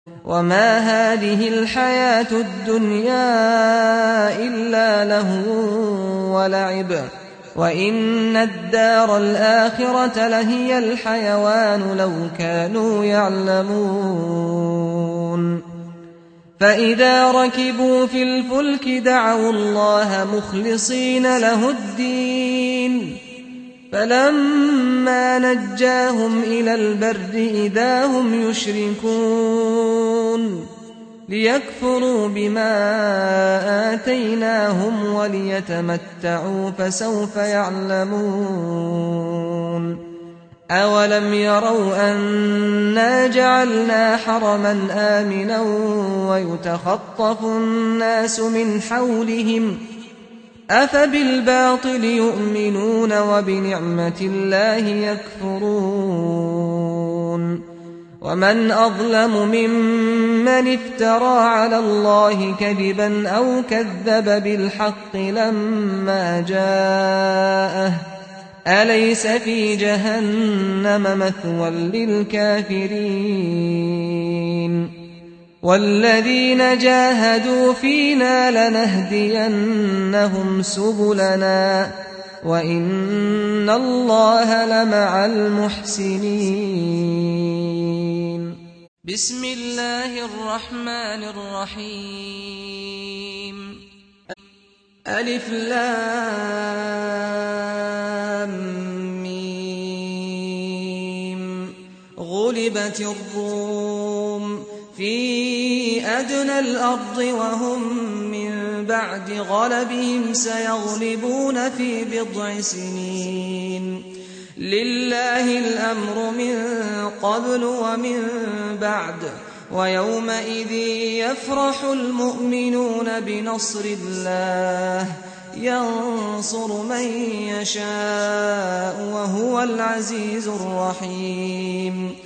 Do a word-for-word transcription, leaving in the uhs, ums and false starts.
وما هذه الحياة الدنيا إلا لهو ولعب وإن الدار الآخرة لهي الحيوان لو كانوا يعلمون فإذا ركبوا في الفلك دعوا الله مخلصين له الدين فلما نجاهم إلى البر إذا هم يشركون ليكفروا بما آتيناهم وليتمتعوا فسوف يعلمون أولم يروا أنا جعلنا حرما آمنا ويتخطف الناس من حولهم أفبالباطل يؤمنون وبنعمة الله يكفرون ومن أظلم ممن افترى على الله كذبا أو كذب بالحق لما جاءه أليس في جهنم مثوى للكافرين والذين جاهدوا فينا لنهدينهم سبلنا وإن الله لمع المحسنين. بسم الله الرحمن الرحيم. ألف لام ميم. غلبت الروم في أدنى الأرض وهم من بعد غلبهم سيغلبون في بضع سنين لله الأمر من قبل ومن بعد ويومئذ يفرح المؤمنون بنصر الله ينصر من يشاء وهو العزيز الرحيم.